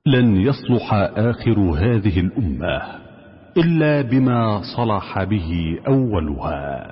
لن يصلح آخر هذه الأمة إلا بما صلح به أولها.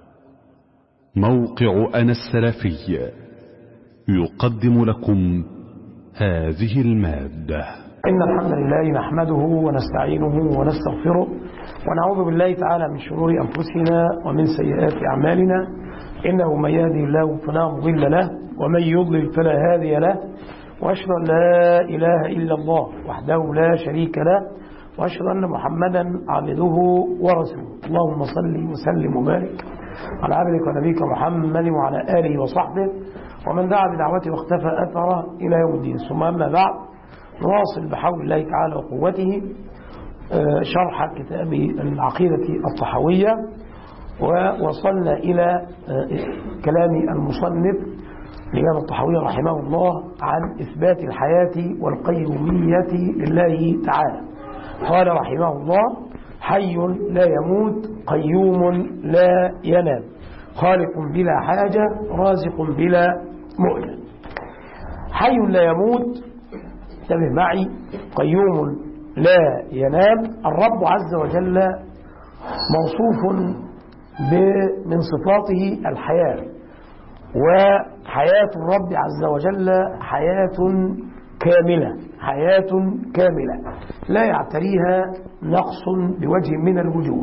موقع أنا السلفي يقدم لكم هذه المادة. إن الحمد لله نحمده ونستعينه ونستغفره ونعوذ بالله تعالى من شرور أنفسنا ومن سيئات أعمالنا، إنه من يهدي الله فلا مضل له ومن يضلل فلا هادي له، وأشهد أن لا إله إلا الله وحده لا شريك له، وأشهد أن محمدا عبده ورسوله. اللهم صل وسلم وبارك على عبدك ونبيك محمد وعلى آله وصحبه ومن دعا بدعوته واختفى أثره إلى يوم الدين. ثم أما بعد، نواصل بحول الله تعالى وقوته شرح كتاب العقيدة الطحاوية، ووصلنا إلى كلام المصنف الإمام الطحاوي رحمه الله عن إثبات الحياة والقيومية لله تعالى. قال رحمه الله: حي لا يموت، قيوم لا ينام، خالق بلا حاجة، رازق بلا مؤنة. حي لا يموت، انتبه معي، قيوم لا ينام. الرب عز وجل موصوف من صفاته الحياة، وحياة الرب عز وجل حياة كاملة، حياة كاملة لا يعتريها نقص بوجه من الوجوه،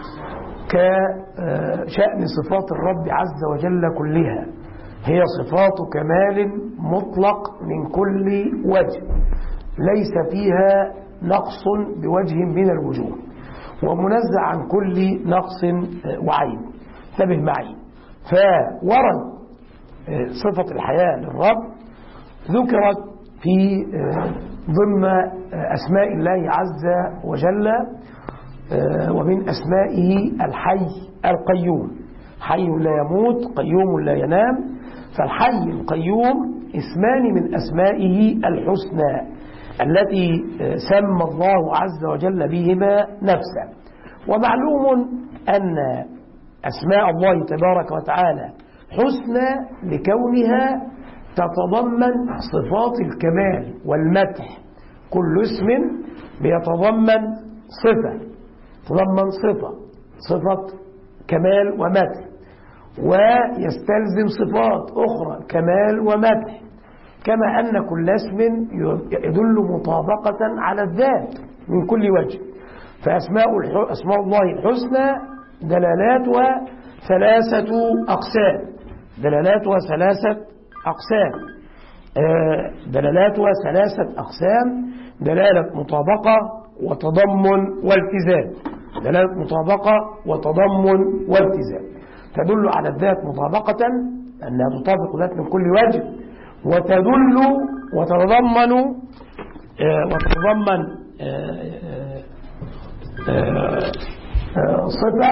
كشأن صفات الرب عز وجل كلها. هي صفات كمال مطلق من كل وجه، ليس فيها نقص بوجه من الوجوه، ومنزع عن كل نقص وعيب. انتبه معي، فورد صفة الحياة للرب ذكرت في ضمن أسماء الله عز وجل، ومن أسمائه الحي القيوم. حي لا يموت، قيوم لا ينام. فالحي القيوم اسمان من أسمائه الحسنى التي سمى الله عز وجل بهما نفسه. ومعلوم أن أسماء الله تبارك وتعالى حسنى لكونها تتضمن صفات الكمال والمدح. كل اسم بيتضمن صفة كمال ومدح، ويستلزم صفات أخرى كمال ومدح، كما أن كل اسم يدل مطابقة على الذات من كل وجه. فأسماء الله الحسنى دلالاتها ثلاثة أقسام. دلالة مطابقة وتضمن والتزام. تدل على الذات مطابقة، أنها تطابق ذات من كل وجه، وتتضمن صفة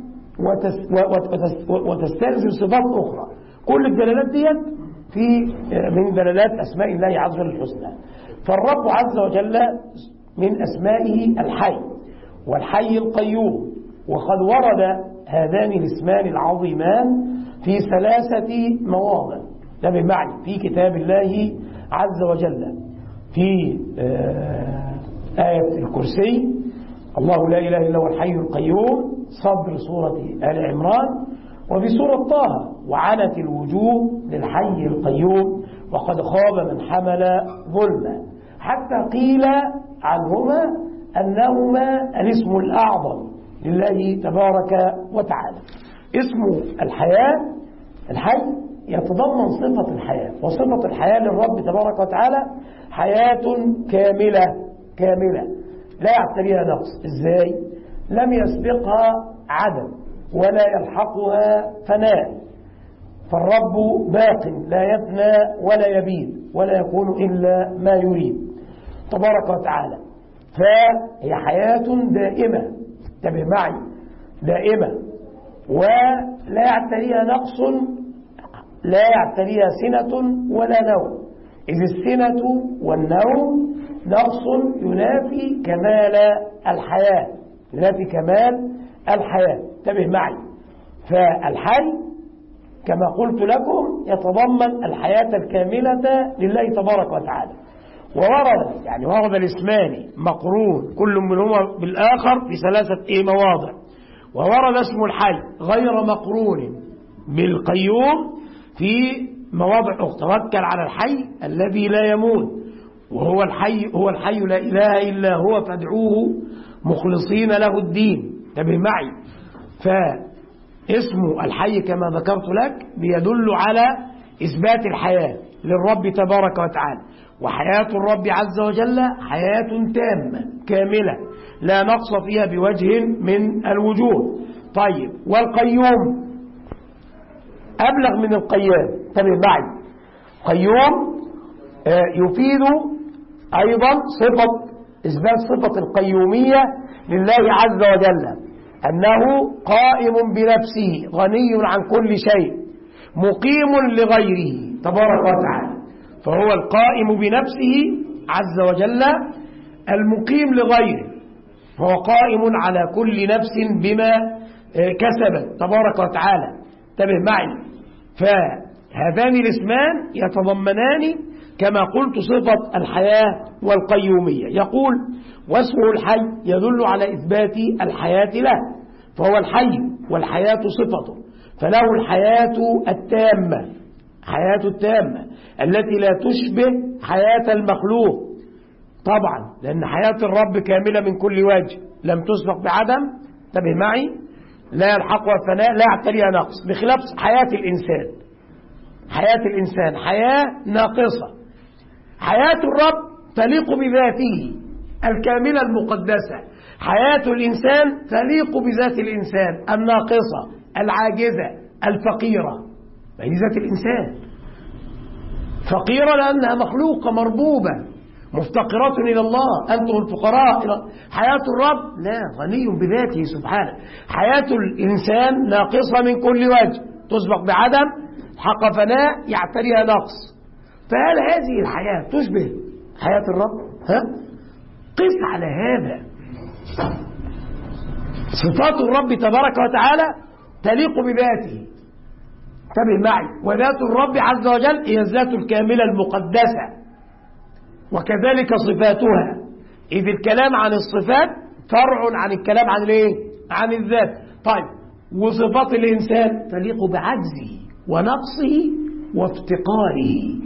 وتستلزم صفات أخرى. كل الدلالات دي من دلالات أسماء الله عز وجل الحسنى. فالرب عز وجل من أسمائه الحي والحي القيوم، وقد ورد هذان الاسمان العظيمان في 3 مواضع. انتبه معي، في كتاب الله عز وجل في آية الكرسي، الله لا إله إلا هو الحي القيوم، صدر سورة آل عمران، وفي سورة طه: وعنت الوجوه للحي القيوم وقد خاب من حمل ظلما. حتى قيل عنهما أنهما الاسم الأعظم لله تبارك وتعالى. اسم الحي يتضمن صفة الحياة، وصفة الحياة للرب تبارك وتعالى حياة كاملة لا يعتريها نقص. إزاي؟ لم يسبقها عدم ولا يلحقها فناء. فالرب باق لا يفنى ولا يبيد ولا يكون إلا ما يريد تبارك وتعالى. فهي حياة دائمة، انتبه معي، دائمة، ولا يعتريها نقص، لا يعتريها سنة ولا نوم، إذ السنة والنوم نقص ينافي كمال الحياة، انتبه معي. فالحي كما قلت لكم يتضمن الحياة الكاملة لله تبارك وتعالى، وورد يعني ورد الاسمان مقرون كل منهما بالآخر في ثلاثة مواضع. وورد اسم الحي غير مقرون بالقيوم في مواضع أخرى. توكل على الحي الذي لا يموت، وهو الحي هو الحي لا إله إلا هو فادعوه مخلصين له الدين. انتبه معي، فاسم الحي كما ذكرت لك بيدل على إثبات الحياة للرب تبارك وتعالى، وحياة الرب عز وجل حياة تامة كاملة لا نقص فيها بوجه من الوجوه. طيب، والقيوم أبلغ من القيام. انتبه معي، قيوم يفيد أيضا إثبات صفة القيومية لله عز وجل، أنه قائم بنفسه غني عن كل شيء مقيم لغيره تبارك وتعالى. فهو القائم بنفسه عز وجل المقيم لغيره، هو قائم على كل نفس بما كسبت تبارك وتعالى. انتبه معي، فهذان الاسمان يتضمنان كما قلت صفة الحياة والقيومية. يقول واسمه الحي يدل على إثبات الحياة له، فهو الحي والحياة صفته، فله الحياة التامة، حياة التامة التي لا تشبه حياة المخلوق طبعا، لأن حياة الرب كاملة من كل وجه لم تسبق بعدم. انتبه معي، لا يلحقها فناء لا يعتريها نقص، بخلاف حياة الإنسان. حياة الإنسان حياة ناقصة. حياة الرب تليق بذاته الكاملة المقدسة، حياة الإنسان تليق بذات الإنسان الناقصة العاجزة الفقيرة. هي ذات الإنسان فقيرة لأنها مخلوقة مربوبة مفتقرة إلى الله، أنتم الفقراء إلى حياة الرب لا، غني بذاته سبحانه. حياة الإنسان ناقصة من كل وجه، تسبق بعدم، حق فناء يعتريها نقص. فهل هذه الحياة تشبه حياة الرب؟ قس على هذا. صفات الرب تبارك وتعالى تليق بذاته. انتبه معي، وذات الرب عز وجل هي الذات الكاملة المقدسة، وكذلك صفاتها، إذ الكلام عن الصفات فرع عن الكلام عن الايه؟ عن الذات. طيب، وصفات الإنسان تليق بعجزه ونقصه وافتقاره.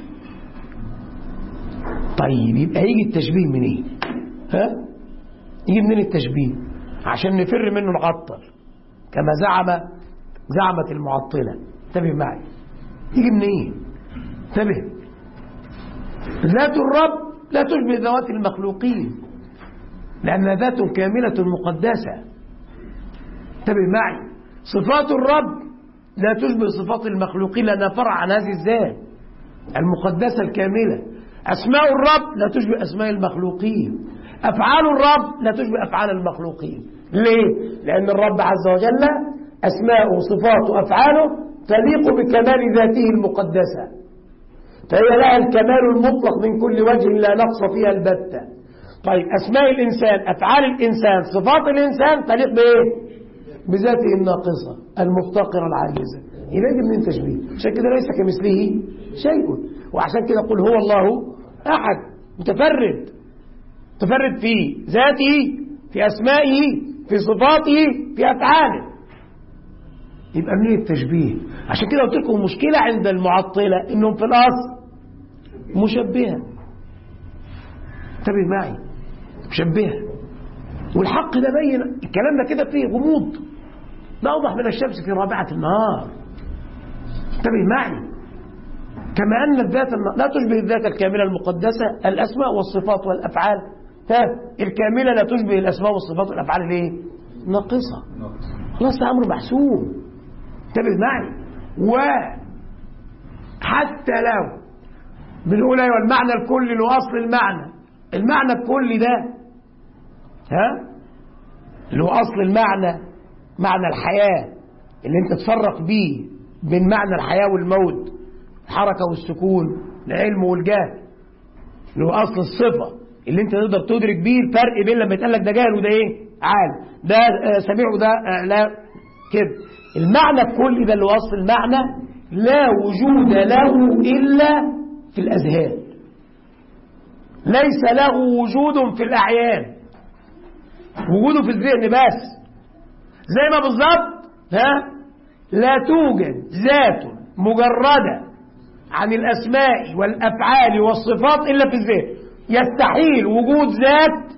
طيب، يبقى يجي التشبيه منين؟ يجي منين التشبيه؟ عشان نفر منه نعطل كما زعمت المعطلة. انتبه معي، يجي منين؟ انتبه، ذات الرب لا تشبه ذوات المخلوقين لأنها ذات كاملة مقدسة. انتبه معي، صفات الرب لا تشبه صفات المخلوقين لأنها فرع عن هذه الذات المقدسة الكاملة. أسماء الرب لا تشبه أسماء المخلوقين، أفعال الرب لا تشبه أفعال المخلوقين. ليه؟ لأن الرب عز وجل أسماءه وصفاته وأفعاله تليق بكمال ذاته المقدسة، فهي لها الكمال المطلق من كل وجه لا نقص فيها البتة. طيب، أسماء الإنسان أفعال الإنسان صفات الإنسان تليق بإيه؟ بذاته الناقصة المفتقرة العاجزة. يبقى يجي منين تشبيه؟ عشان كده ليس كمثله شيء، وعشان كده قل هو الله أحد، متفرد في ذاته، في أسمائه، في صفاته، في أفعاله. يبقى منين التشبيه؟ عشان كده قلت لكم مشكلة عند المعطلة إنهم في الأصل مشبهة. انتبه معي، مشبهة، والحق ده بين الكلام ده كده فيه غموض، ده أوضح من الشمس في رابعة النهار. انتبه معي، كما أن الذات لا تشبه الذات الكاملة المقدسة الأسماء والصفات والأفعال الكاملة لا تشبه الأسماء والصفات والأفعال الايه؟ ناقصة. خلاص، أمر محسوم. انتبه معي، وحتى لو بنقول أيوة المعنى الكلي لأصل المعنى الكلي ده اللي هو أصل المعنى، معنى الحياة اللي انت تفرق بيه بين معنى الحياة والموت، الحركة والسكون، العلم والجهل، اللي هو أصل الصفة اللي انت تقدر تدرك بيه الفرق بين لما يتقال لك ده جاهل وده ايه؟ عالم، ده سميع وده لا كده. المعنى الكلي ده اللي هو أصل المعنى لا وجود له إلا في الأذهان، ليس له وجود في الأعيان، وجوده في الذهن بس. زي ما بالظبط لا توجد ذات مجردة عن الأسماء والأفعال والصفات إلا في الذهن. يستحيل وجود ذات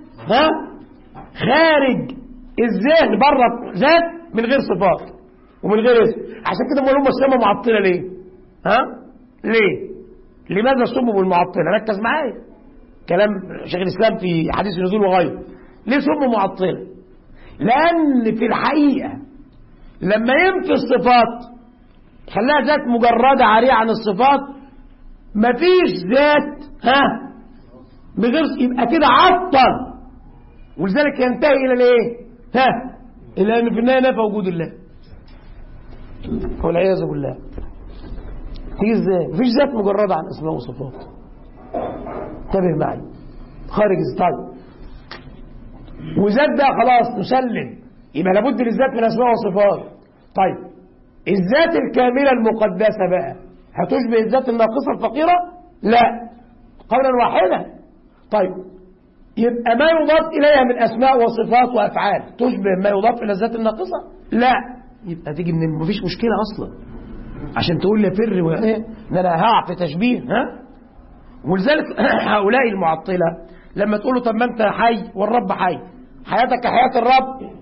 خارج الذهن بره ذات من غير صفات ومن غير اسم. عشان كده هم سموا معطلة ليه؟ ليه؟ لماذا سموا بالمعطلة؟ ركز معايا كلام شيخ الإسلام في حديث النزول وغيره. ليه سموا معطلة؟ لأن في الحقيقة لما ينفي الصفات خلاها ذات مجردة عارية عن الصفات، مفيش ذات بغير، يبقى كده عطل، ولذلك ينتهي إلى الايه؟ إلى أن في النهاية نفى وجود الله والعياذ بالله. تيجي ازاي؟ مفيش ذات مجردة عن أسماء وصفات. انتبه معي خارج طيب، وذات ده خلاص نسلم، يبقى لابد للذات من أسماء وصفات. طيب الذات الكاملة المقدسة بقى هتشبه الذات الناقصة الفقيرة؟ لا، قولا واحدا. طيب يبقى ما يضاف إليها من أسماء وصفات وأفعال تشبه ما يضاف إلى الذات الناقصة؟ لا. يبقى تيجي من مفيش مشكلة أصلا عشان تقول لي فر وإيه إن أنا هقع في تشبيه. ولذلك هؤلاء المعطلة لما تقول له طب ما أنت حي والرب حي، حياتك كحياة الرب.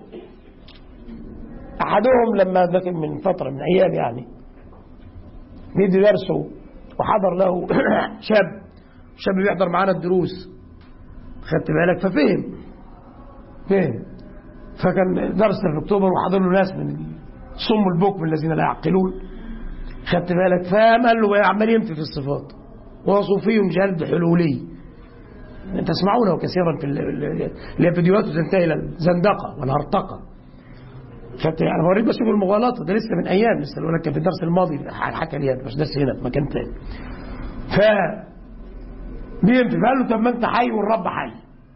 أحدهم لما ذاك من فترة من أيام يعني بيدي درسه وحضر له شاب بيحضر معانا الدروس، خدت بالك؟ ففهم فكان درس في أكتوبر وحضر له ناس من الصم البكم الذين لا يعقلون، خدت بالك؟ فقال له عمال ينفي في الصفات وهو صوفي جلد حلولي تسمعونه كثيرا في فيديوهاته تنتهي إلى الزندقة والهرطقة. يعني بوريك بشوف المغالطة ده لسه من أيام، لسه اللي كان في الدرس الماضي حكى لي مش درس هنا في مكان تاني. بينفي فقال له طب ما أنت حي والرب حي،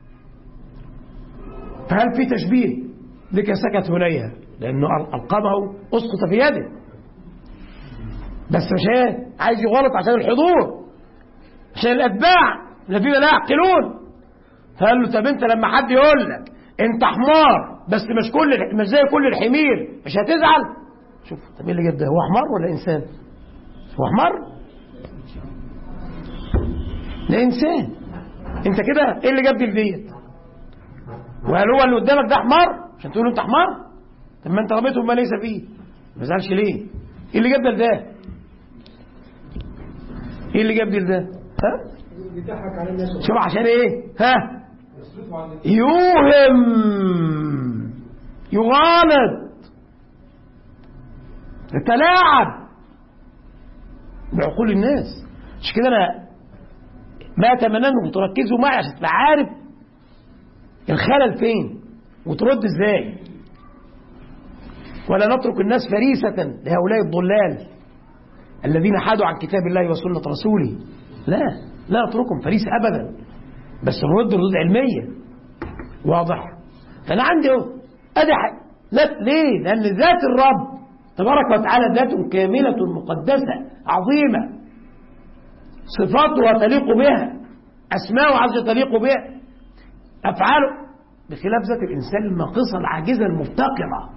فهل في تشبيه؟ لك سكت هنيها لأنه ألقمه أسقط في يده، بس مش عايز يغلط عشان الحضور، عشان الأتباع الذين لا يعقلون. فقال له طب أنت لما حد يقول لك أنت حمار بس مش زي كل الحمير مش هتزعل؟ شوف طب ايه اللي جاب ده؟ هو حمار ولا إنسان؟ هو حمار؟ ده إنسان. أنت كده ايه اللي جاب دي لديت؟ وهل هو اللي قدامك ده حمار عشان تقول له أنت حمار؟ طب ما أنت رميته بما ليس فيه، ما زعلش ليه؟ ايه اللي جاب ده لده؟ ايه اللي جاب دي لده؟ شوف عشان ايه؟ يوهم يغالط يتلاعب بعقول الناس. مش كده انا ما اتمنى انكم تركزوا معي عشان تبقى عارف الخلل فين وترد ازاي، ولا نترك الناس فريسة لهؤلاء الضلال الذين حادوا عن كتاب الله وسنة رسوله. لا نتركهم فريسة ابدا، بس نرد ردود علمية واضح. فانا عندي ليه؟ لان ذات الرب تبارك وتعالى ذات كاملة مقدسة عظيمة، صفاته تليق بها، اسماءه عز تليق بها، افعاله، بخلاف ذات الانسان الناقصة العاجزة المفتقرة.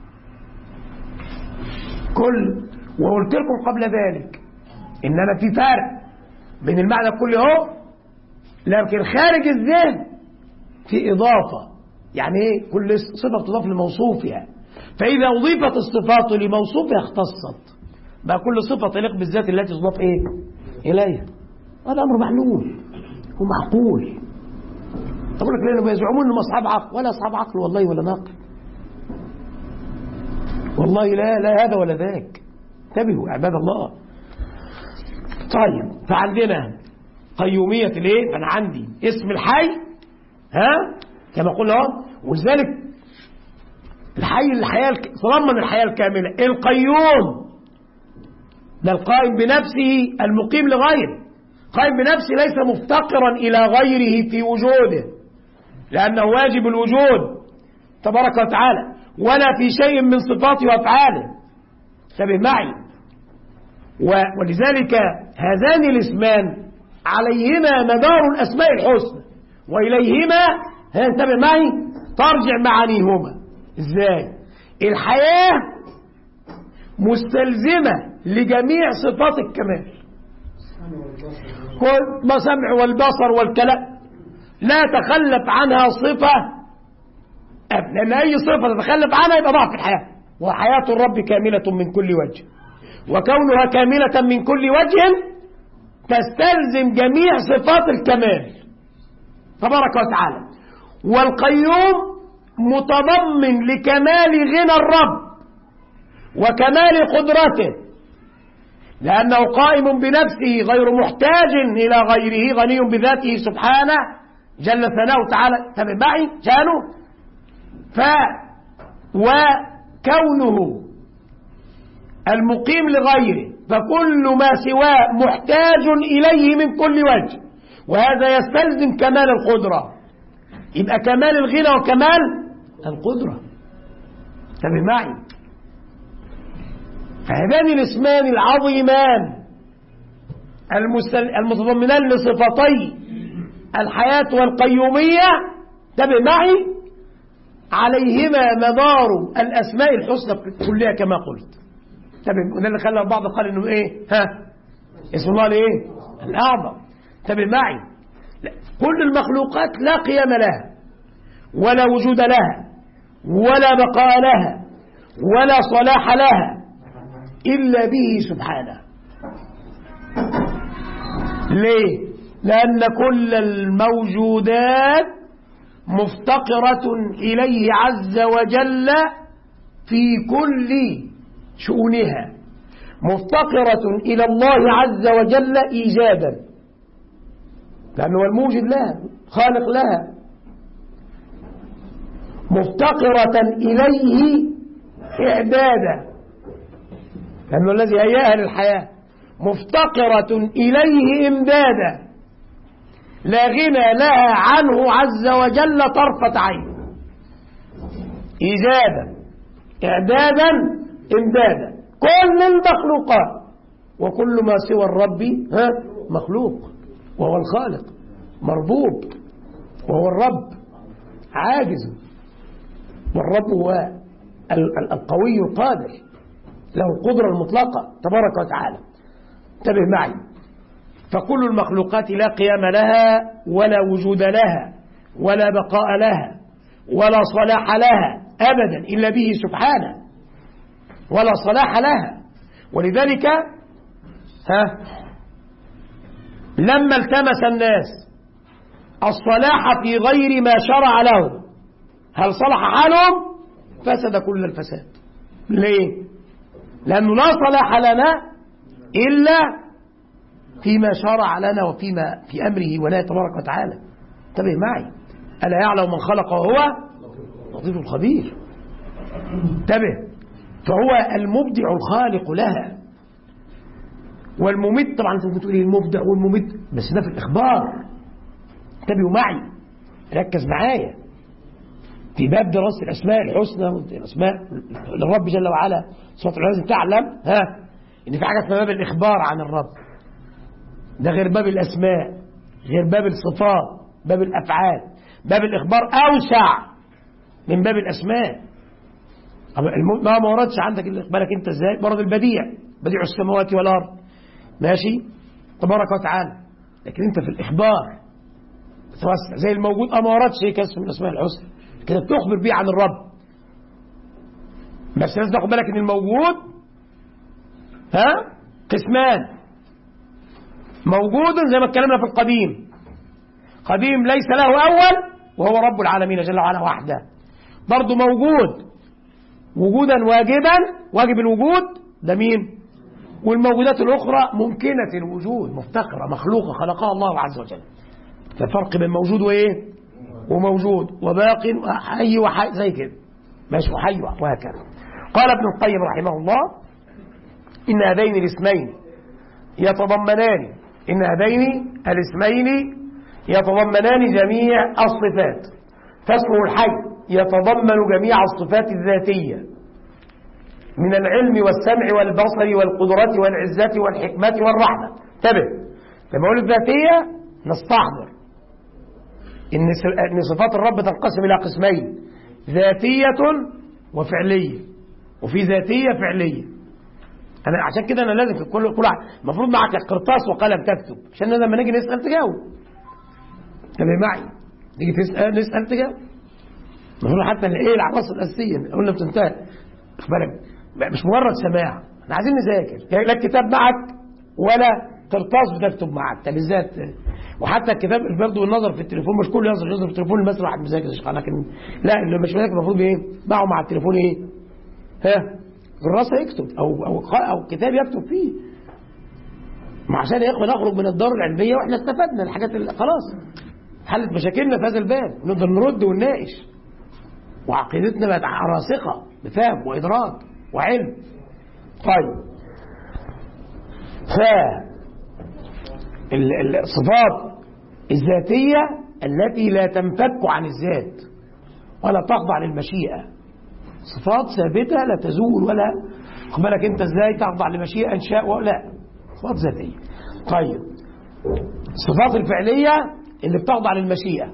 وقلت لكم قبل ذلك ان انا في فرق بين المعنى الكلي لكن خارج الذهن في إضافة. يعني إيه؟ كل صفة تضاف لموصوفها، فإذا أضيفت الصفات لموصوفها اختصت، بقى كل صفة تليق بالذات التي تضاف إليها. هذا أمر معلوم ومعقول. أقول لك لأنهم يزعمون أنهم أصحاب عقل، ولا أصحاب عقل والله ولا ناقل، والله لا هذا ولا ذاك. انتبهوا عباد الله. طيب فعندنا قيومية الايه؟ فانا عندي اسم الحي كما قلنا ولذلك الحياة تضمن الحياة الكاملة. القيوم ده القائم بنفسه المقيم لغيره، قائم بنفسه ليس مفتقرا إلى غيره في وجوده، لأنه واجب الوجود تبارك وتعالى، ولا في شيء من صفاته وأفعاله. انتبه معي. ولذلك هذان الاسمان عليهما مدار الأسماء الحسنى، وإليهما انتبه معي ترجع معانيهما. إزاي؟ الحياة مستلزمة لجميع صفات الكمال، والسمع والبصر والكلام لا تخلف عنها صفة، لأن أي صفة تتخلف عنها يبقى ضعف الحياة. وحياة الرب كاملة من كل وجه، وكونها كاملة من كل وجه تستلزم جميع صفات الكمال تبارك وتعالى. والقيوم متضمن لكمال غنى الرب وكمال قدرته، لأنه قائم بنفسه غير محتاج إلى غيره، غني بذاته سبحانه جل ثناؤه تعالى تبعي شانه. وكونه المقيم لغيره، فكل ما سواه محتاج إليه من كل وجه، وهذا يستلزم كمال القدرة. يبقى كمال الغنى وكمال القدرة. انتبه معي، فهذان الاسمان العظيمان المتضمنان لصفتي الحياة والقيومية، انتبه معي، عليهما مدار الأسماء الحسنى كلها كما قلت. انتبه، وده اللي خلى البعض قال انه ايه اسم الله الايه الأعظم. انتبه معي، كل المخلوقات لا قيام لها ولا وجود لها ولا بقاء لها ولا صلاح لها إلا به سبحانه. ليه؟ لأن كل الموجودات مفتقرة إليه عز وجل في كل شؤونها، مفتقرة إلى الله عز وجل إيجادا، لأنه الموجد لها خالق لها، مفتقرة إليه إعدادا، لأنه الذي هيأها للحياة، مفتقرة إليه إمدادا، لا غنى لها عنه عز وجل طرفة عين، إيجادا إعدادا إمدادا. كل المخلوقات وكل ما سوى الرب مخلوق، وهو الخالق مربوب، وهو الرب عاجز، والرب هو القوي القادر له القدرة المطلقة تبارك وتعالى. انتبه معي، فكل المخلوقات لا قيام لها ولا وجود لها ولا بقاء لها ولا صلاح لها أبدا إلا به سبحانه، ولا صلاح لها. ولذلك لما التمس الناس الصلاح في غير ما شرع لهم، هل صلح حالهم؟ فسد كل الفساد. ليه؟ لأنه لا صلاح لنا إلا فيما شرع لنا وفيما في أمره ونهيه تبارك وتعالى. انتبه معي، ألا يعلم من خلق وهو لطيف الخبير. انتبه، فهو المبدع الخالق لها والممد. طبعا انت بتقول لي المبدع والممد، بس ده في الإخبار. انتبهوا معي، ركز معايا في باب دراسة الأسماء الحسنى والأسماء للرب جل وعلا. صوت لازم تعلم إن في حاجة اسمها باب الإخبار عن الرب، ده غير باب الأسماء، غير باب الصفات، باب الأفعال. باب الإخبار أوسع من باب الأسماء. ما وردش عندك بالك أنت إزاي؟ ورد البديع، بديع السماوات والأرض، ماشي تبارك وتعالى. لكن أنت في الإخبار زي الموجود ما وردش كسر من الأسماء الحسنى كده بتخبر بيه عن الرب. بس لازم تاخد بالك ان الموجود قسمان. موجود زي ما اتكلمنا في القديم، قديم ليس له أول وهو رب العالمين جل وعلا وحده. برضه موجود وجودا واجبا، واجب الوجود ده مين؟ والموجودات الأخرى ممكنة الوجود، مفتقرة مخلوقة خلقها الله عز وجل. ففرق بين موجود وإيه؟ وموجود وباق وحي وحي زي كده، ماشي، وحي وهكذا. قال ابن القيم رحمه الله: إن هذين الاسمين يتضمنان جميع الصفات، فاسمه الحي يتضمن جميع الصفات الذاتية من العلم والسمع والبصر والقدرة والعزة والحكمة والرحمة. انتبه، لما أقول الذاتية نستحضر إن صفات الرب تنقسم إلى قسمين: ذاتية وفعلية. وفي ذاتية فعلية. أنا عشان كده أنا لازم في كل المفروض معك قرطاس وقلم تكتب، عشان لما نيجي نسأل تجاوب. تبقى معي نيجي نسأل تجاوب. المفروض حتى إيه العناصر الأساسية قلنا بتنتهي. بالك مش مجرد سماع، احنا عايزين نذاكر. لا الكتاب معك ولا قرطاس بتكتب معك. طب بالذات وحتى الكتاب برضه النظر في التليفون، مش كل ينظر في التليفون مثلا واحد مذاكر، لكن لا اللي مش مذاكر المفروض ايه؟ معه مع التليفون ايه؟ كراسه يكتب او كتاب يكتب فيه. ما عشان يا اخوان نخرج من الدار العلميه واحنا استفدنا الحاجات اللي خلاص حلت مشاكلنا في هذا الباب، نقدر نرد ونناقش وعقيدتنا بقت راسخه بفهم وادراك وعلم. طيب الصفات الذاتية التي لا تنفك عن الذات ولا تخضع للمشيئة، صفات ثابتة لا تزول ولا خد بالك انت ازاي تخضع لمشيئة ان شاء ولا، صفات ذاتية. طيب الصفات الفعلية اللي بتخضع للمشيئة،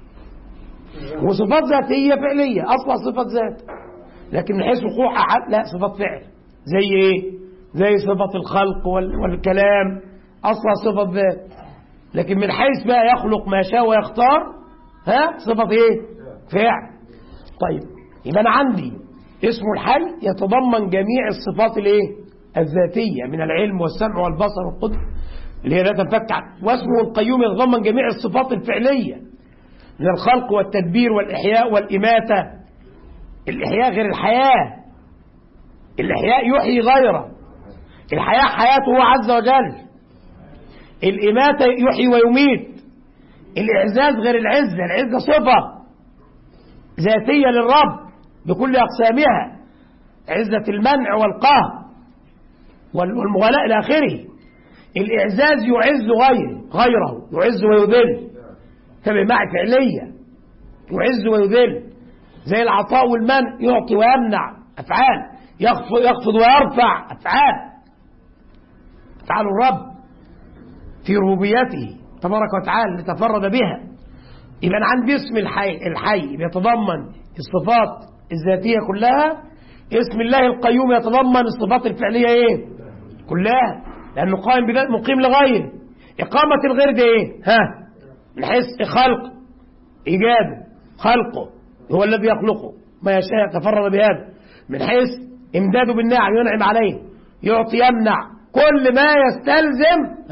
وصفات ذاتية فعلية أصلا صفات ذات، لكن من حيث وقوعها لا صفات فعل. زي ايه؟ زي صفة الخلق والكلام أصلا صفة ذات، لكن من حيث بقى يخلق ما شاء ويختار صفة ايه؟ فعل. طيب يبقى أنا عندي اسمه الحي يتضمن جميع الصفات الايه؟ الذاتية من العلم والسمع والبصر والقدر اللي هي لا تنفك عنه، واسمه القيوم يتضمن جميع الصفات الفعلية من الخلق والتدبير والإحياء والإماتة. الإحياء غير الحياة، الإحياء يحيي غيره، الحياة حياته عز وجل، الإماتة يحيي ويميت، الإعزاز غير العزة، العزة صفة ذاتية للرب بكل أقسامها، عزة المنع والقهر والمغالاة إلى آخره. الإعزاز يعز غيره، يعز ويذل، تبع معي فعلية، يعز ويذل، زي العطاء والمنع، يعطي ويمنع أفعال، يخفض ويرفع أفعال الرب في ربوبيته تبارك وتعالى لتفرد بها. يبقى أنا عندي اسم الحي بيتضمن الصفات الذاتية كلها، اسم الله القيوم يتضمن الصفات الفعلية ايه؟ كلها، لأنه قائم بذات مقيم لغيره. إقامة الغير ده ايه؟ من حيث خلق إيجاده، خلقه هو الذي يخلقه ما يشاء تفرد بهذا. من حيث إمداده بالنعم ينعم عليه، يعطي يمنع، كل ما يستلزم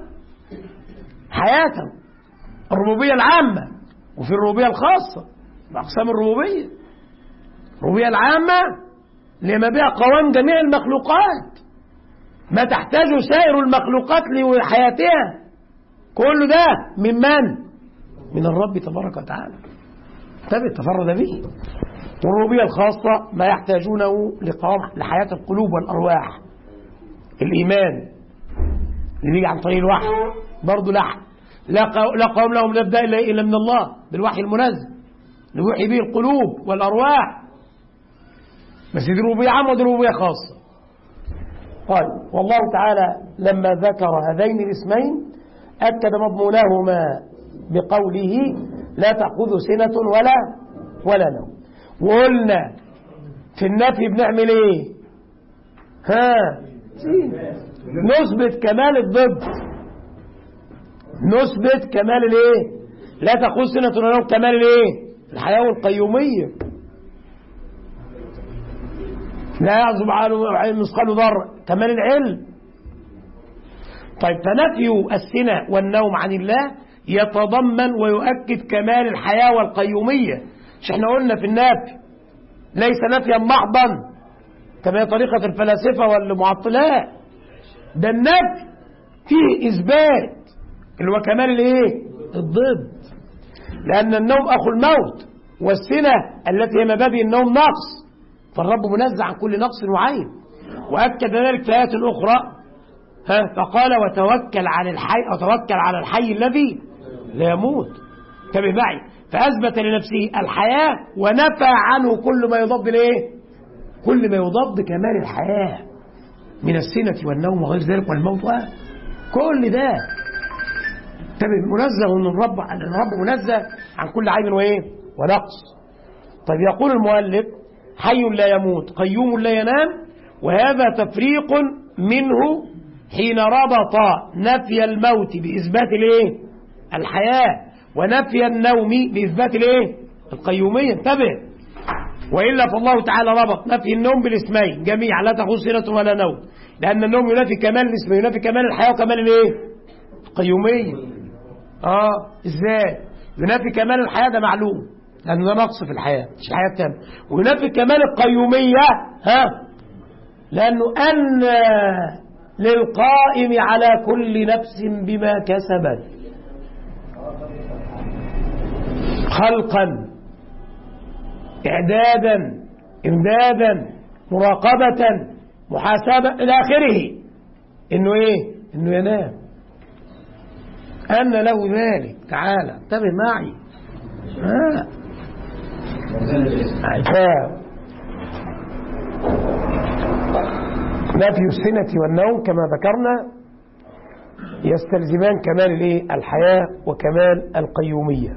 حياته. الربوبية العامة وفي الربوبية الخاصة بأقسام الربوبية. الربوبية العامة لما بها قوام جميع المخلوقات، ما تحتاجه سائر المخلوقات لحياتها، كل ده من من؟ من الرب تبارك وتعالى تفرد به. والربوبية الخاصة ما يحتاجونه لحياة القلوب والأرواح، الإيمان اللي بيجي عن طريق الوحي برضه لحن، لا قوم لهم نبدأ إلا من الله بالوحي المنزل اللي يوحي به القلوب والأرواح. بس دي ربوبية عامة ودي ربوبية خاصة. طيب والله تعالى لما ذكر هذين الاسمين أكد مضمونهما بقوله لا تأخذ سنة ولا نوم. وقلنا في النفي بنعمل ايه؟ نثبت كمال الضد، نثبت كمال الايه؟ لا تأخذ سنة ولا نوم، كمال الايه؟ الحياة والقيومية، لا يعزب عنه مثقال ذرة، كمال العلم. طيب فنفي السنة والنوم عن الله يتضمن ويؤكد كمال الحياة والقيومية. مش احنا قلنا في النفي ليس نفيا محضا كما هي طريقة الفلاسفة والمعطلات، ده النفي فيه إثبات اللي هو كمال الايه؟ الضد، لأن النوم أخو الموت، والسنة التي هي مبادئ النوم نقص، فالرب منزع عن كل نقص وعيب. وأكد ذلك في آيات أخرى فقال وتوكل على الحي، أو توكل على الحي الذي لا يموت، انتبه معي. فأثبت لنفسه الحياة ونفى عنه كل ما يضاد الايه؟ كل ما يضاد كمال الحياة من السنة والنوم وغير ذلك والموت، كل ده انتبه منزه من الرب منزه عن كل عيب وإيه ونقص. طيب يقول المؤلف حي لا يموت قيوم لا ينام، وهذا تفريق منه حين ربط نفي الموت بإثبات الايه الحياة، ونفي النوم بإثبات الايه القيومية. انتبه، وإلا فالله تعالى ربط نفي النوم بالاسمين جميعا لا تخص سنة ولا نوم، لأن النوم ينافي كمال الاسم، ينافي كمال الحياة وكمال الايه القيومية. ازاي ينافي كمال الحياة؟ ده معلوم لأن ده نقص في الحياة مش الحياة التامة. وينافي كمال القيومية لأنه أن للقائم على كل نفس بما كسبت خلقا إعدادا إمدادا مراقبة محاسبة إلى آخره، إنه إيه؟ إنه ينام، أن له ذلك. تعالى انتبه معي. نفي السنة والنوم كما ذكرنا يستلزمان كمال الايه الحياة وكمال القيومية.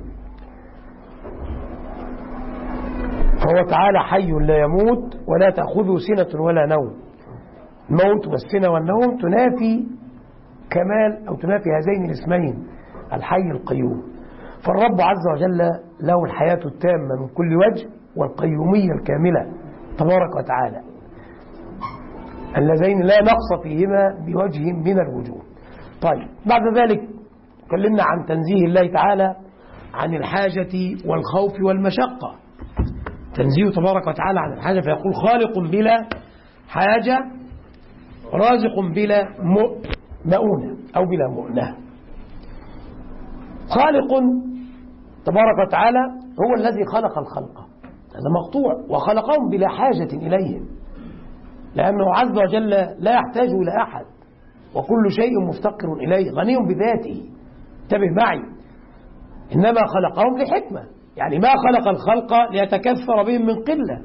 فهو تعالى حي لا يموت ولا تأخذه سنة ولا نوم. الموت والسنة والنوم تنافي كمال أو تنافي هذين الاسمين الحي القيوم. فالرب عز وجل له الحياة التامة من كل وجه والقيومية الكاملة تبارك وتعالى، اللذين لا نقص فيهما بوجه من الوجوه. طيب بعد ذلك تكلمنا عن تنزيه الله تعالى عن الحاجة والخوف والمشقة. تنزيه تبارك وتعالى عن الحاجة فيقول خالق بلا حاجة، رازق بلا مؤونة أو بلا مؤنة. خالق تبارك وتعالى هو الذي خلق الخلق، هذا مقطوع، وخلقهم بلا حاجة إليهم، لأنه عز وجل لا يحتاج إلى أحد وكل شيء مفتقر إليه، غني بذاته. انتبه معي، إنما خلقهم لحكمة، يعني ما خلق الخلق ليتكثر بهم من قلة.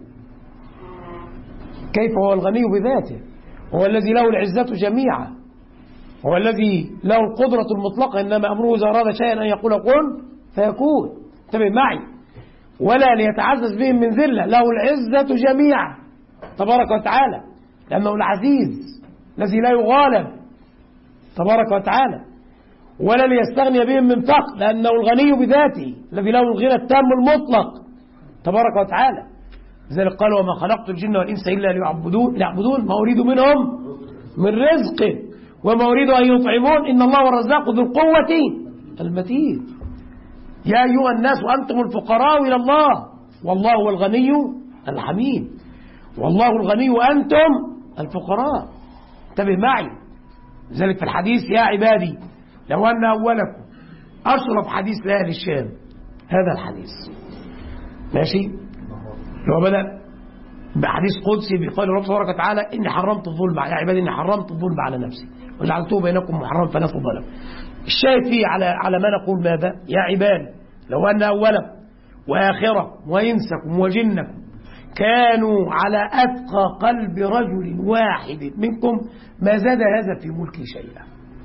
كيف هو الغني بذاته؟ هو الذي له العزة جميعا، هو الذي له القدرة المطلقة، إنما أمره إذا أراد شيئا أن يقول كن فيكون. انتبه معي، ولا ليتعزز بهم من ذلة، له العزة جميعا تبارك وتعالى، لأنه العزيز الذي لا يغالب تبارك وتعالى، ولا ليستغني بهم من فقر، لأنه الغني بذاته الذي له الغنى التام المطلق تبارك وتعالى. لذلك قال وما خلقت الجن والإنس إلا ليعبدون ما أريد منهم من رزق وما أريد أن يطعمون إن الله والرزاق ذو القوة المتين. يا أيها الناس وأنتم الفقراء إلى الله والله هو الغني الحميد، والله الغني وأنتم الفقراء. انتبه معي، لذلك في الحديث يا عبادي لو أن أولكم أشرف حديث لأهل الشام هذا الحديث، ماشي، لو بدأ بحديث قدسي بيقول رب تبارك وتعالى إني حرمت الظلم يا عبادي إني حرمت الظلم على نفسي وجعلته بينكم محرما فلا تظلموا. الشاهد فيه على ما نقول ماذا؟ يا عبادي لو أن أولكم وآخركم وإنسكم وجنكم كانوا على أتقى قلب رجل واحد منكم ما زاد هذا في ملكي شيئا.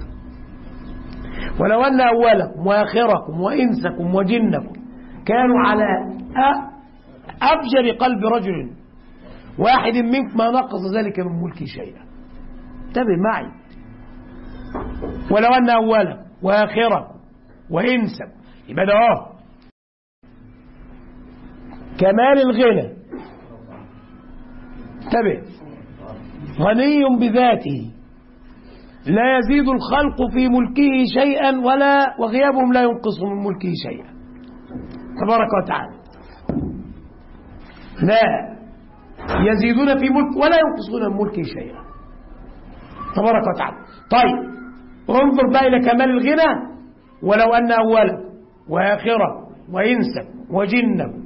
ولو أن أولكم وآخركم وإنسكم وجنكم كانوا على أفجر قلب رجل واحد منكم ما نقص ذلك من ملكي شيئا. انتبه معي، ولو أن أولكم وآخركم وإنسكم يبقى ده كمال الغنى. انتبه، غني بذاته لا يزيد الخلق في ملكه شيئا وغيابهم لا ينقص من ملكه شيئا تبارك وتعالى، لا يزيدون في ملك ولا ينقصون من ملكه شيئا تبارك وتعالى. طيب انظر بقى إلى كمال الغنى، ولو أن أولكم وآخركم وإنسكم وجنكم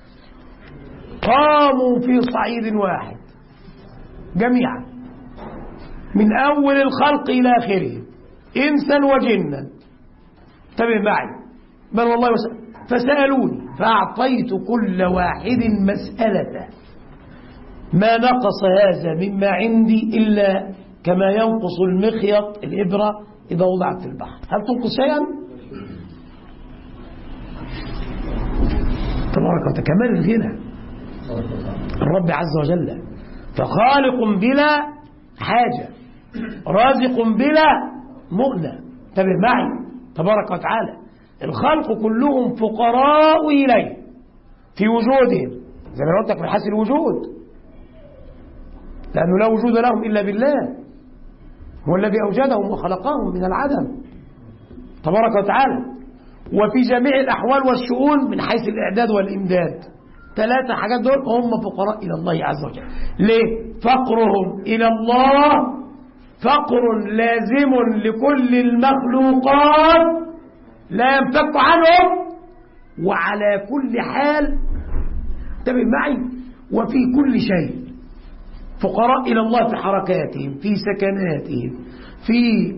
قاموا في صعيد واحد جميعا من أول الخلق إلى آخره إنسا وجنا. انتبه معي، بل والله فسألوني فأعطيت كل واحد مسألة ما نقص هذا مما عندي إلا كما ينقص المخيط الإبرة إذا وضعت في البحر. هل تنقص شيئا؟ تبارك وتعالى، كمال الغنى الرب عز وجل. فخالق بلا حاجة، رازق بلا مؤنة. انتبه معي تبارك وتعالى. الخلق كلهم فقراء إليه في وجودهم، زي ما قلت لك من حيث الوجود، لأنه لا وجود لهم إلا بالله، هو الذي أوجدهم وخلقهم من العدم تبارك وتعالى. وفي جميع الأحوال والشؤون من حيث الإعداد والإمداد. 3 حاجات دول هم فقراء إلى الله عز وجل. ليه؟ فقرهم إلى الله فقر لازم لكل المخلوقات لا ينفك عنهم، وعلى كل حال، انتبه معي، وفي كل شيء. فقراء إلى الله في حركاتهم، في سكناتهم، في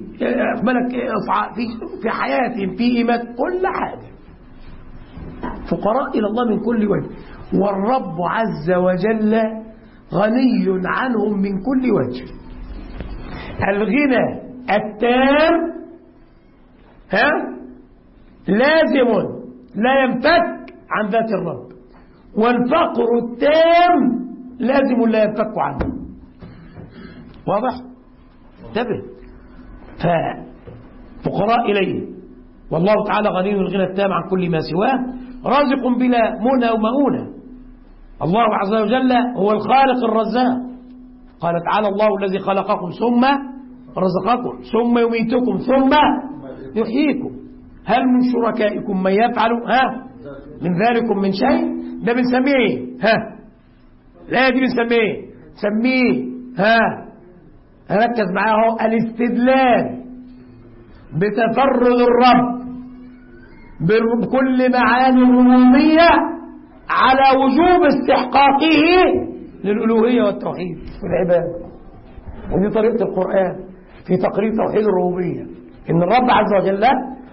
في حياتهم، في إيمان، كل حاجة. فقراء إلى الله من كل وجه. والرب عز وجل غني عنهم من كل وجه. الغنى التام لازم لا ينفك عن ذات الرب، والفقر التام لازم لا ينفك عنه. واضح؟ انتبه. ففقراء إليه، والله تعالى غني الغنى التام عن كل ما سواه، رازق بلا منى ومؤونة. الله عز وجل هو الخالق الرزاق. قال تعالى: الله الذي خلقكم ثم رزقكم ثم يميتكم ثم يحييكم، هل من شركائكم من يفعل من ذلكم من شيء؟ ده بنسميه ايه؟ لا دي بنسميه ركز معاه اهو، الاستدلال بتفرد الرب بكل معاني الربوبية على وجوب استحقاقه للألوهية والتوحيد والعبادة. ودي طريقة القرآن في تقرير توحيد الربوبية، إن الرب عز وجل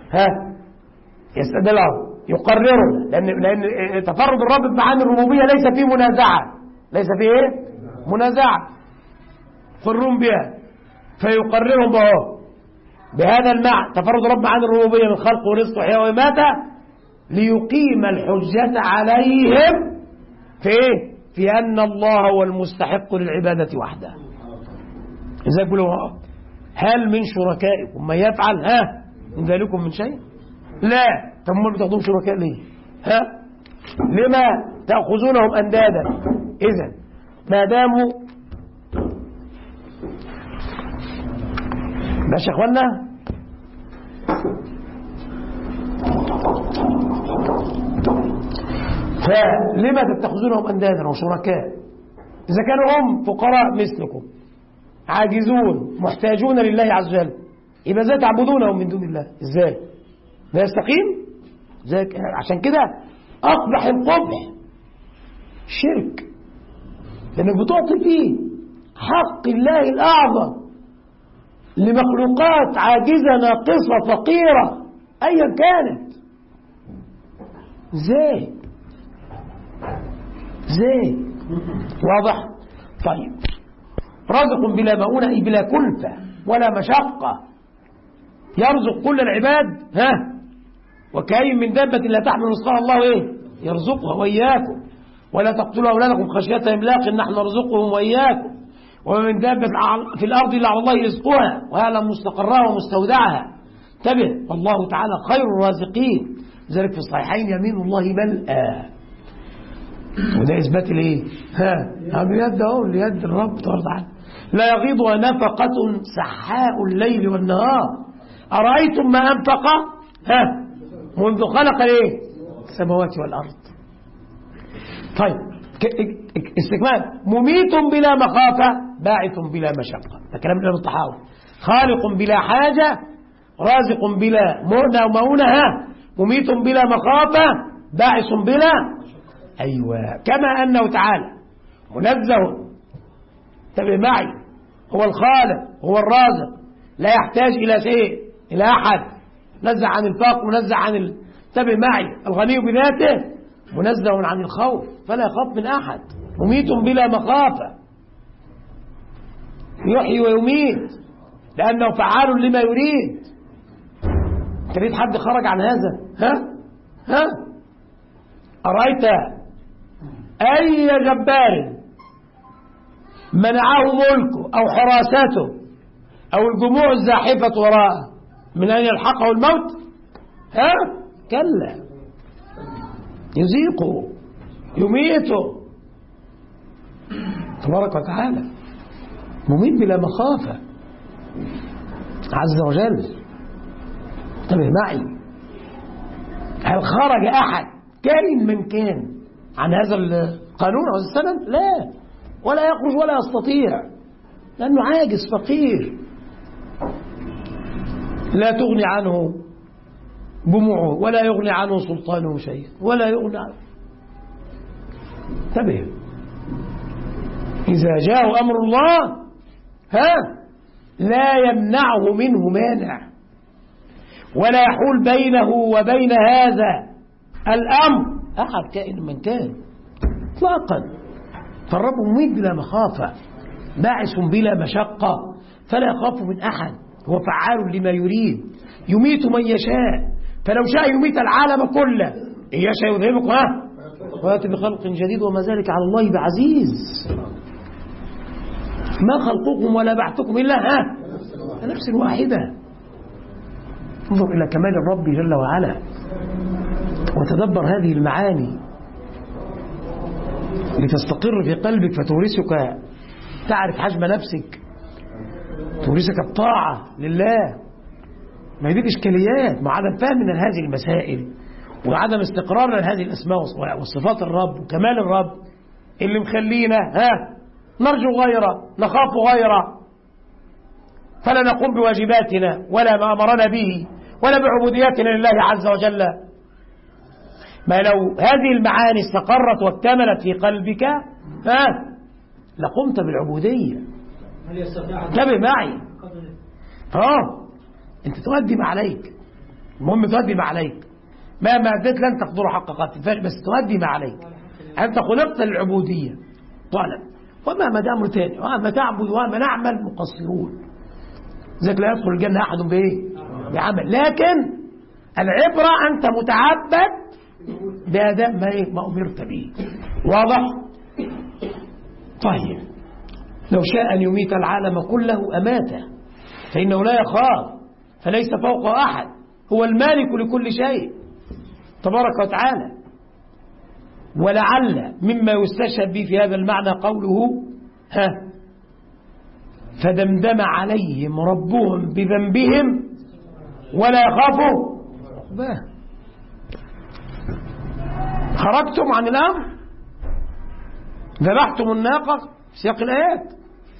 يستدله يقرره، لأن تفرد الرب بمعاني الربوبية ليس فيه منازعة، ليس فيه منازعة يقرون بها، فيقررهم بهذا المعنى، تفرد الرب عن الربوبية من خلق ورزق وحياة وإماتة، ليقيم الحجة عليهم في أن الله هو المستحق للعبادة وحده. إذا يقولوا: هل من شركائكم من يفعل من ذلكم من شيء؟ لا. طب ما بتاخذون شركاء ليه؟ لما تأخذونهم أندادا؟ إذن ما داموا ماشي يا اخوانا، فلما تتخذونهم أندادا وشركاء إذا كانوا هم فقراء مثلكم عاجزون محتاجون لله عز وجل؟ يبقى ازاي تعبدونهم من دون الله؟ ازاي ده يستقيم؟ عشان كده أقبح القبح الشرك، لأنك بتعطي فيه حق الله الأعظم لمخلوقات عاجزة ناقصة فقيرة أيا كانت. ازاي واضح؟ طيب، رزق بلا مؤونة، أي بلا كلفة ولا مشقة، يرزق كل العباد. وكأي من دابة لا تحمل رزقها الله يرزقها وإياكم، ولا تقتلوا أولادكم خشية إملاق نحن نرزقهم وإياكم، وما من دابة في الأرض إلا على الله رزقها ويعلم مستقرها ومستودعها. انتبه، والله تعالى خير الرازقين، ذلك في الصحيحين: يمين الله ملأى. وده إثبات الإيه؟ اليد الرب تبارك وتعالى، لا يغيضها نفقة سحاء الليل والنهار، أرأيتم ما أنفق منذ خلق السماوات والأرض. طيب، استكمال: مميت بلا مخافة، باعث بلا مشقة. ده كلام ابن الطحاوي. خالق بلا حاجة، رازق بلا مؤونة، مميت بلا مخافة، باعث بلا. أيوة، كما أنه تعالى منزه، انتبه معي، هو الخالق هو الرازق، لا يحتاج إلى شيء إلى أحد، منزه عن الفقر، منزه عن انتبه معي، الغني بذاته، منزه عن الخوف فلا يخاف من أحد، مميت بلا مخافة، يحيي ويميت لأنه فعال لما يريد. تريد حد خرج عن هذا؟ أرأيت أي جبار منعه ملكه أو حراسته أو الجموع الزاحفة وراءه من أن يلحقه الموت؟ ها؟ كلا، يذيقه يميته تبارك وتعالى، مميت بلا مخافة عز وجل. انتبه معي، هل خرج أحد كائن من كان عن هذا القانون أو السنن؟ لا، ولا يخرج ولا يستطيع، لأنه عاجز فقير، لا تغني عنه جموعه ولا يغني عنه سلطانه شيئا ولا يغني عنه. انتبه، إذا جاء أمر الله لا يمنعه منه مانع ولا يحول بينه وبين هذا الأمر أحد كائن من كان اطلاقا. فالرب مميت بلا مخافة، باعث بلا مشقة، فلا يخاف من أحد، هو فعال لما يريد، يميت من يشاء، فلو شاء يميت العالم كله، إن يشاء يذهبك ويأتي بخلق جديد وما ذلك على الله بعزيز. ما خلقكم ولا بعثكم إلا نفس واحدة. انظر إلى كمال الرب جل وعلا وتدبر هذه المعاني لتستقر في قلبك فتورثك، تعرف حجم نفسك، تورثك الطاعة لله. ما هي دي الإشكاليات، مع عدم فهمنا لهذه المسائل وعدم استقرارنا لهذه الأسماء والصفات الرب وكمال الرب اللي مخلينا نرجو غيره، نخاف غيره، فلا نقوم بواجباتنا ولا ما أمرنا به ولا بعبودياتنا لله عز وجل. ما لو هذه المعاني استقرت واكتملت في قلبك لقمت بالعبودية. انتبه معي، انت تؤدي ما عليك، المهم تؤدي ما عليك، ما أديت لن تقدر حق قاتل، بس تؤدي ما عليك. أنت خلقت للعبودية طالب، وما مدام تاني وما تعبد وما نعمل مقصرون، ذلك لا يدخل الجنة أحد بعمل، لكن العبرة أنت متعبد بأداء ما أمرت به. واضح؟ طيب، لو شاء أن يميت العالم كله أماته، فإنه لا يخاف، فليس فوق أحد، هو المالك لكل شيء تبارك وتعالى. ولعل مما يستشهد به في هذا المعنى قوله فدمدم عليهم ربهم بذنبهم ولا يخافوا عقباه. خرجتم عن الأمر، ذبحتم الناقة في سياق الآيات،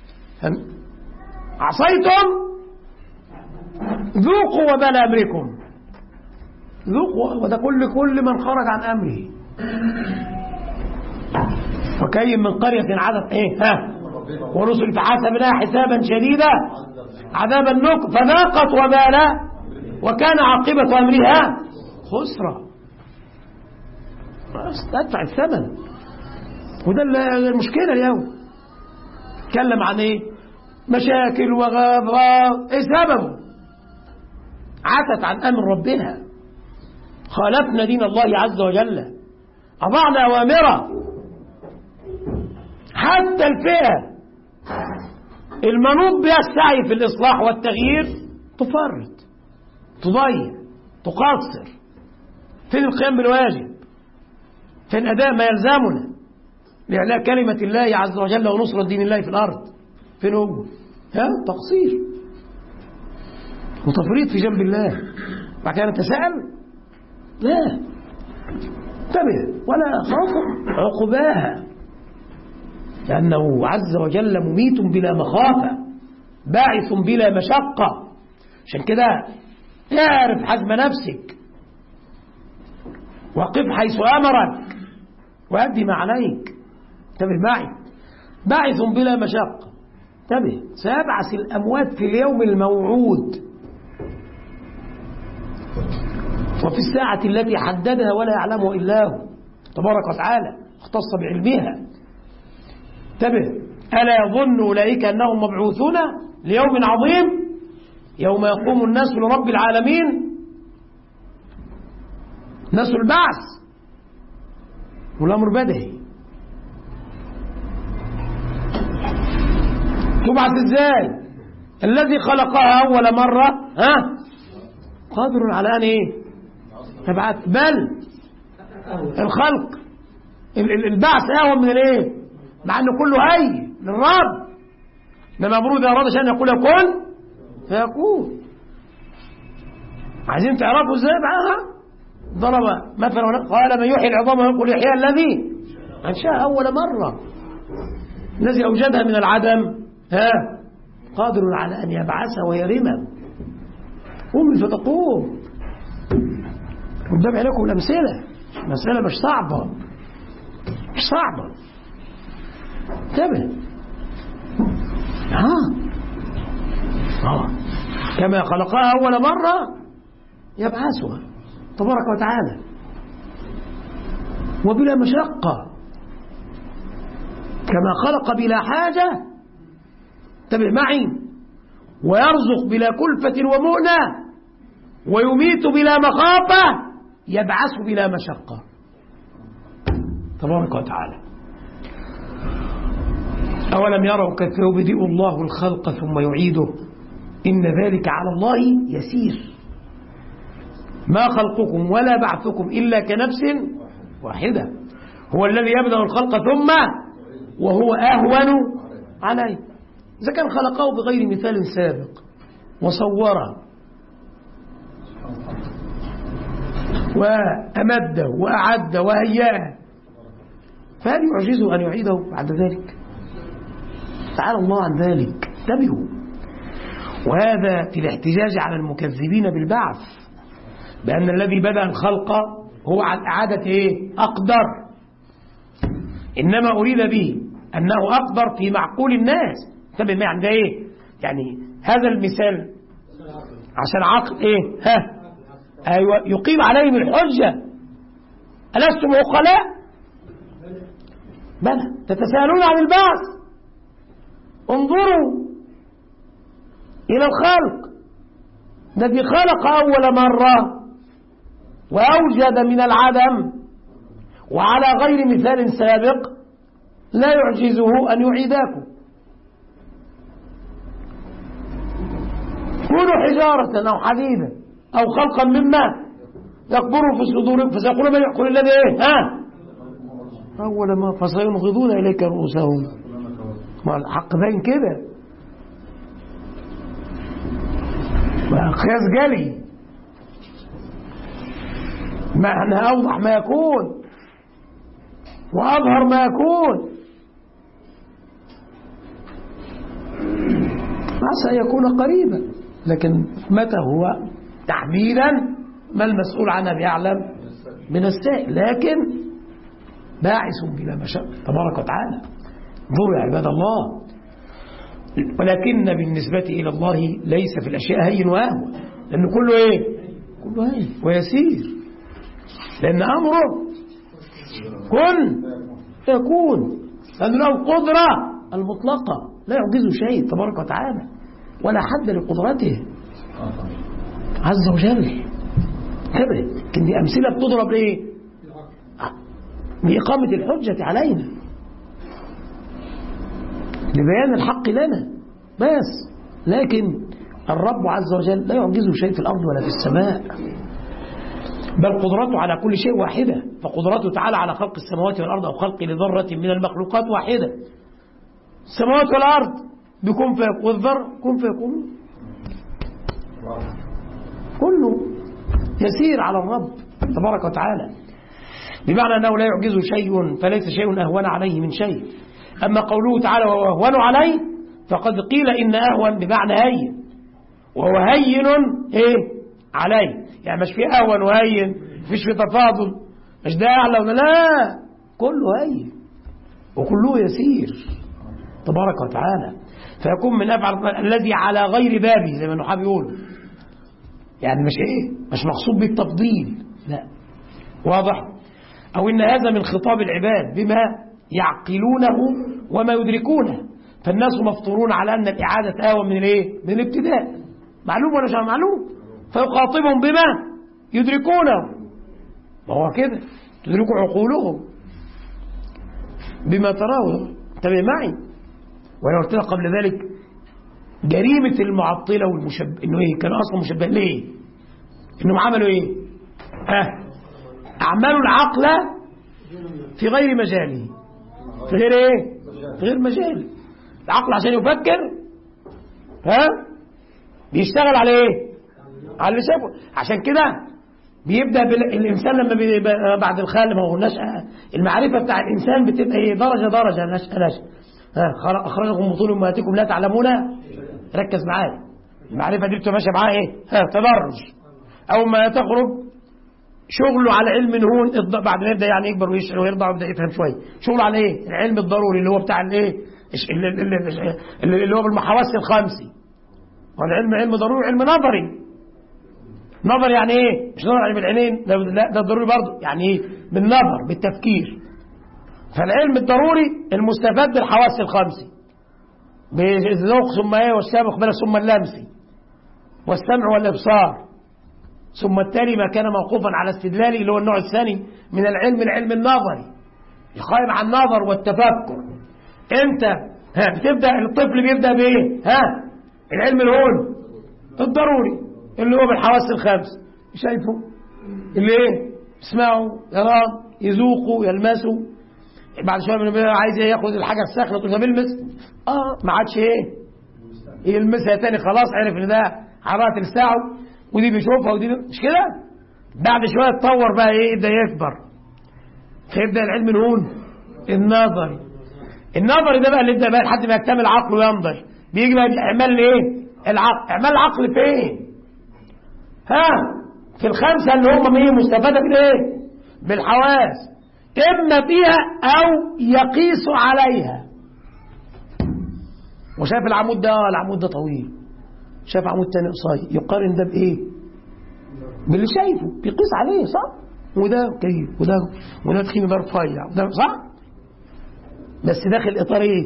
عصيتم، ذوقوا وبال أمركم، ذوقوا، وده كل من خرج عن أمره. وكأي من قرية عدت ورسل فحاسبناها حسابا شديدا عذابا النكر فذاقت وبال وكان عاقبة أمرها خسرا. تدفع الثمن، وده المشكلة اليوم. تكلم عن مشاكل وغابات، سببه عتت عن أمر ربنا، خالفنا دين الله عز وجل، أضعنا أوامره. حتى الفئة المنوط بها السعي في الإصلاح والتغيير تفرط، تضيع، تقصر. فين القيام بالواجب؟ فين أداء ما يلزمنا لإعلاء كلمة الله عز وجل ونصرة دين الله في الأرض؟ فين هو؟ تقصير وتفريط في جنب الله. بعد كده نتساءل؟ لا، انتبه، ولا خوف عقباها، لأنه عز وجل مميت بلا مخافة، باعث بلا مشقة. عشان كده اعرف حجم نفسك، وقف حيث أمرك، وأدي ما عليك. انتبه معي، باعث بلا مشقة. انتبه، سيبعث الأموات في اليوم الموعود وفي الساعة التي حددها ولا يعلمها إلا هو تبارك وتعالى، اختص بعلمها. انتبه، ألا يظن أولئك أنهم مبعوثون ليوم عظيم يوم يقوم الناس لرب العالمين، ناس البعث. والأمر بدهي. تبعث ازاي؟ الذي خلقها أول مرة قادر على أن يبعث. بل الخلق البعث أهون من مع أنه كله هي للرب، لما أمره إذا أراد شيئا يقول كن فيكون. عايزين تعرفوا ازاي بقى؟ ضرب مثلا قال من يحيي العظام ويقول يحيى الذي أنشأها أول مرة، الذي أوجدها من العدم قادر على أن يبعثها وهي رمم. قوم فتقوم. قدام عليكم الأمثلة، مسألة مش صعبة، مش صعبة. انتبه. كما خلقها أول مرة يبعثها تبارك وتعالى وبلا مشقة. كما خلق بلا حاجة، انتبه معي، ويرزق بلا كلفة ومؤنة، ويميت بلا مخافة، يبعث بلا مشقة تبارك وتعالى. أولم يروا كيف يبدئ الله الخلق ثم يعيده إن ذلك على الله يسير. ما خلقكم ولا بعثكم إلا كنفس واحدة. هو الذي يبدأ الخلق ثم وهو أهون عليه. إذا كان خلقه بغير مثال سابق وصوره وأمده وأعد وهياه، فهل يعجزه أن يعيده بعد ذلك؟ تعالى الله عن ذلك. انتبهوا. وهذا في الاحتجاج على المكذبين بالبعث، بأن الذي بدأ الخلق هو عن إعادة أقدر، إنما أريد به أنه أقدر في معقول الناس. انتبه ما عند يعني هذا المثال عشان عقل أيوة يقيم عليهم الحجة. ألستم عقلاء؟ بلى. تتساءلون عن البعث؟ انظروا إلى الخلق الذي خلق أول مرة وأوجد من العدم وعلى غير مثال سابق، لا يعجزه أن يعيدكم. كونوا حجارة أو حديدا أو خلقا مما يكبر في صدوركم فسيقول من يأكل الذي أول ما فسينغضون إليك رؤوسهم. ما الحق باين كده، قياس جلي، معنى أوضح ما يكون وأظهر ما يكون. عسى أن يكون قريبا، لكن متى هو تحديدا ما المسؤول عنها بيعلم من السائل، لكن باعث بلا مشقة تبارك وتعالى. انظروا يا عباد الله. ولكن بالنسبة إلى الله ليس في الأشياء هين وأهون، لأنه كله كله هين ويسير، لأن أمره كن يكون، لأنه له القدرة المطلقة لا يعجزه شيء تبارك وتعالى ولا حد لقدرته عز وجل. لكن دي أمثلة بتضرب لإقامة الحجة علينا، لبيان الحق لنا بس. لكن الرب عز وجل لا يعجزه شيء في الأرض ولا في السماء، بل قدرته على كل شيء واحدة. فقدرته تعالى على خلق السماوات والأرض أو خلق لذرة من المخلوقات واحدة. السماوات والأرض بكون فيكون، والذر كن فيكون، كله يسير على الرب تبارك وتعالى، بمعنى أنه لا يعجزه شيء، فليس شيء أهون عليه من شيء. أما قوله تعالى وهو أهون عليه، فقد قيل إن أهون بمعنى هين، وهو هين عليه، يعني مش في أهون وهين، مش في تفاضل، مش ده أعلى ولا لا، كله هين وكله يسير تبارك وتعالى. فيكون من أفعل الذي على غير بابه زي ما النحاة بيقولوا، يعني مش مقصود بالتفضيل، لا، واضح. أو إن هذا من خطاب العباد بما يعقلونه وما يدركونه، فالناس مفطورون على أن الإعادة أهون من من الابتداء، معلوم ولا مش معلوم، فيخاطبهم بما يدركونه، وهو كده تدرك عقولهم بما تراه. انتبه معي. وانا قلت لك قبل ذلك جريمة المعطلة والمشبه انه ايه؟ كانوا اصلا مشبه ليه؟ انهم عملوا ايه؟ اعملوا العقل في غير مجاله. في غير ايه؟ في غير مجاله. العقل عشان يفكر بيشتغل على ايه؟ على اللي شافه. عشان كده بيبدا الانسان لما بعد الخلق ما هو النشأة، المعرفه بتاع الانسان بتبقى ايه؟ درجه درجه نشأة. اخرجكم من بطون امهاتكم لا تعلمون. ركز معايا. المعرفه دي بتبقى ماشيه معاها ايه؟ تدرج. اول ما تخرج شغله على علم هون بعد ما يبدا يعني يكبر ويشعر ويرضع ويبدا يفهم شويه. شغله على ايه؟ العلم الضروري اللي هو بتاع الايه؟ اللي هو بالحواس الخمسي. والعلم علم ضروري، علم نظري. نظر يعني ايه؟ مش نظر يعني بالعينين، لا ده ضروري برضه. يعني ايه؟ بالنظر، بالتفكير. فالعلم الضروري المستفاد بالحواس الخمسي، بالذوق ثم ايه؟ والسابق بلا ثم اللمسي والسمع والابصار، ثم التالي ما كان موقوفا على استدلالي اللي هو النوع الثاني من العلم، العلم النظري القائم على النظر والتفكر. انت بتبدا الطفل بيبدا بايه؟ العلم الهون الضروري اللي هو بالحواس الخمس. شايفه اللي ايه؟ يسمعه، يراه، يذوقه، يلمسه. بعد شويه من عايز ياخد الحاجه الساخنه تقول له بلمس، ما عادش ايه؟ يلمسها تاني. خلاص عرف ان ده حراره لساعه، ودي بيشوفها ودي مش كده. بعد شويه يتطور بقى ايه؟ يبدا يكبر، فيبدا العلم الهون النظري. النظري ده بقى اللي يبدا بقى لحد ما يكتمل عقله وينضج. بيجي بقى اعمال ايه؟ العقل. اعمال العقل فين؟ في الخمسه اللي هم ايه؟ مستفاده بالايه؟ بالحواس. اما فيها او يقيس عليها. وشايف العمود ده؟ العمود ده طويل. شايف عمود تاني قصير، يقارن ده بايه؟ باللي شايفه، بيقيس عليه، صح؟ وده كيف، وده تخين، ده رفيع، وده صح؟ بس داخل اطار ايه؟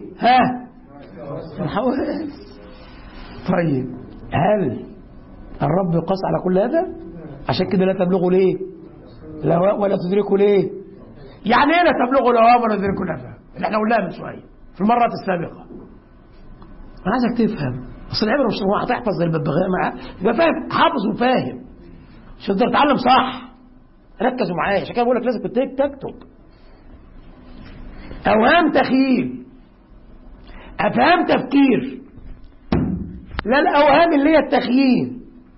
الحواس. طيب هل الرب يقاس على كل هذا؟ عشان كده لا تبلغوا ليه؟ الهواء ولا تدركوا ليه؟ يعني ايه لا تبلغوا الهواء ولا تدركوا الهواء؟ اللي احنا قلناها من شويه في المرات السابقه. انا عايزك تفهم. اصل العبره مش هو هتحفظ زي الببغاء معاه، يبقى فاهم، حافظ وفاهم عشان تقدر تتعلم صح. ركزوا معايا. عشان كده بقول لك لازم تكتب. اوهام تخيل، افهام تفكير، لا الاوهام اللي هي التخييل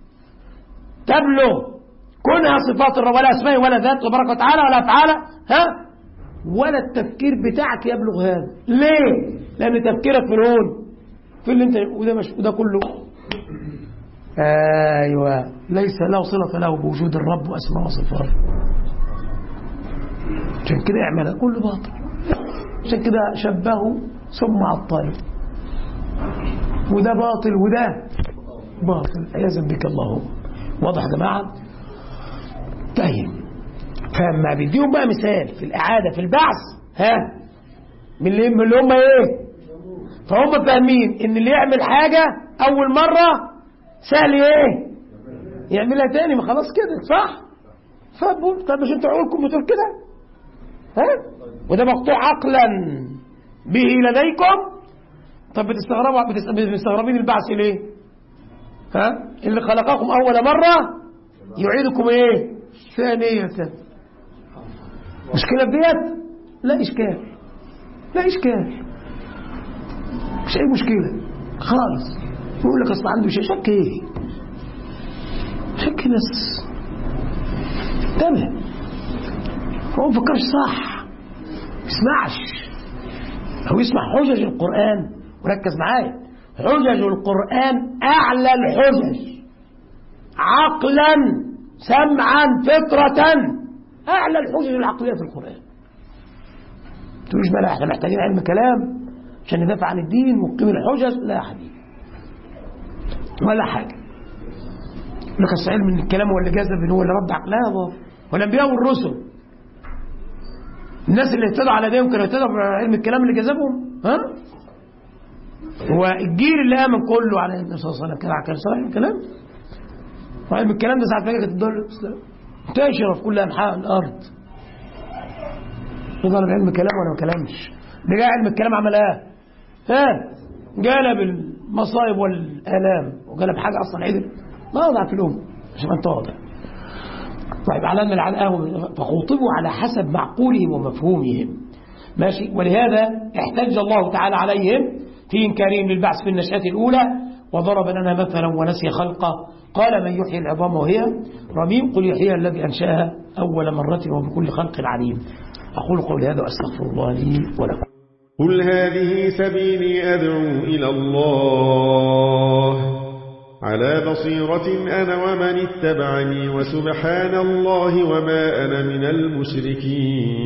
تبلغ كونها صفات الرب ولا اسماء ولا ذات تبارك وتعالى ولا افعاله ولا التفكير بتاعك يبلغ هذا. ليه؟ لان تفكيرك من هون في اللي انت وده كله ايوه ليس له صله له بوجود الرب واسماء وصفاته. عشان كده اعملها كله باطل. عشان كده شبهه ثم عطله. وده باطل وده باطل عياذا بك اللهم. واضح يا جماعه؟ طيب فما بيديهم بقى مثال في الاعاده في البعث من اللي هم ايه؟ فهم فاهمين ان اللي يعمل حاجه اول مره سهل ايه؟ يعملها تاني. ما خلاص كده صح؟ طب مش انتوا عقولكم بتقول كده؟ وده مقطوع عقلا به لديكم. طب بتستغربين البعث ليه؟ اللي خلقكم اول مره يعيدكم ايه؟ ثانيه. مشكله ديت؟ لا اشكال مش اي مشكله خالص. يقول لك اصل عنده شيء. شك ايه؟ شك بس. انتبه، هو ما فكرش صح، ما يسمعش او يسمع حجج القران. وركز معايا، حجج القران اعلى الحجج عقلا سمعا فطره، اعلى الحجج العقليه في القران. تقولش بقى احنا محتاجين علم كلام عشان ندافع عن الدين ونقيم الحجج. لا يا حبيبي ولا حاجه. لك اصل علم من الكلام هو اللي جذب، هو اللي رد عقلها. والانبياء والرسل الناس اللي اهتدوا على ايديهم كانوا اهتدوا بعلم الكلام اللي جذبهم. هو الجيل اللي امن كله على النبي صلى الله عليه وسلم كان صحيح الكلام. وعلم الكلام ده ساعه ما كانت الدوله الاسلام منتشره في كل انحاء الارض. يظهر بعلم كلام ولا ما كلامش. ده جاء علم الكلام عمل ايه؟ جلب المصائب والآلام وجلب حاجة أصلا عدل ما وضع في الأمة عشان أنت واضح. طيب علمنا العلقاهم فخوطبوا على حسب معقولهم ومفهومهم ماشي. ولهذا احتج الله تعالى عليهم في إنكارهم للبعث في النشأة الأولى وضرب لنا مثلا ونسي خلقه قال من يحيي العظام وهي رميم قل يحييها الذي أنشأها أول مرة وبكل خلق عليم. أقول قولي هذا وأستغفر الله لي ولكم. قل هذه سبيلي أدعو إلى الله على بصيرة أنا ومن اتبعني وسبحان الله وما أنا من المشركين.